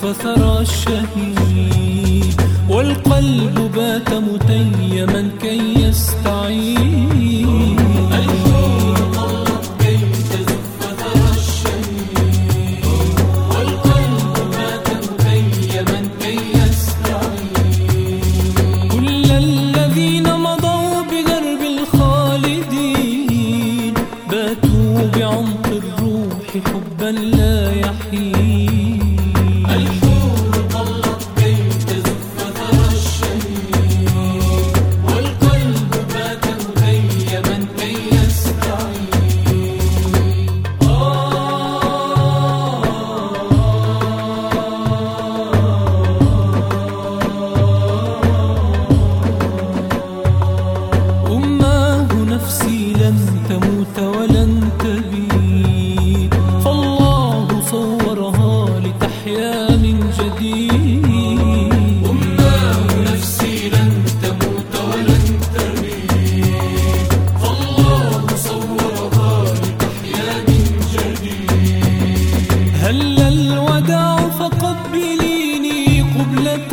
ثرى الشهيد، والقلب بات متيما كي يستعيد. الحور ظلت كي تزف ثرى الشهيد، والقلب بات متيما كي يستعيد. كل الذين مضوا بدرب الخالدين باتوا بعمق الروح حبا لا يحيد. الحور ظلت كي تزف ثرى الشهيد، والقلب بات متيما كي يستعيد. أماه نفسي لن تموت ولن تبيد، فالله صورها لتحيا من جديد. أماه نفسي لن تموت ولن تبيد، فالله صورها لتحيا من جديد. هل الوداع فقبليني قبلة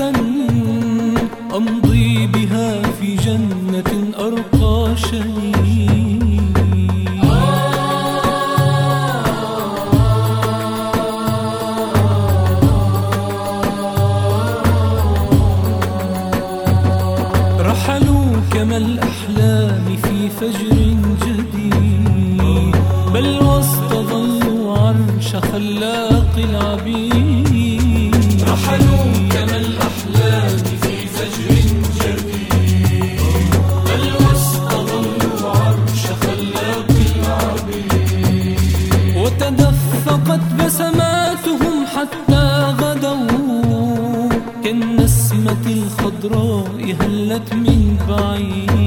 أمضي بها في جنة أرقى شهيد. رحلوا كما الأحلام في فجر جديد، بل واستظلوا عرش خلاق العبيد. رحلوا كما الأحلام في فجر جديد، بل واستظلوا عرش خلاق العبيد. وتدفقت بسماتهم حتى غدوا كالنسمة الخضراء هلت من بعيد.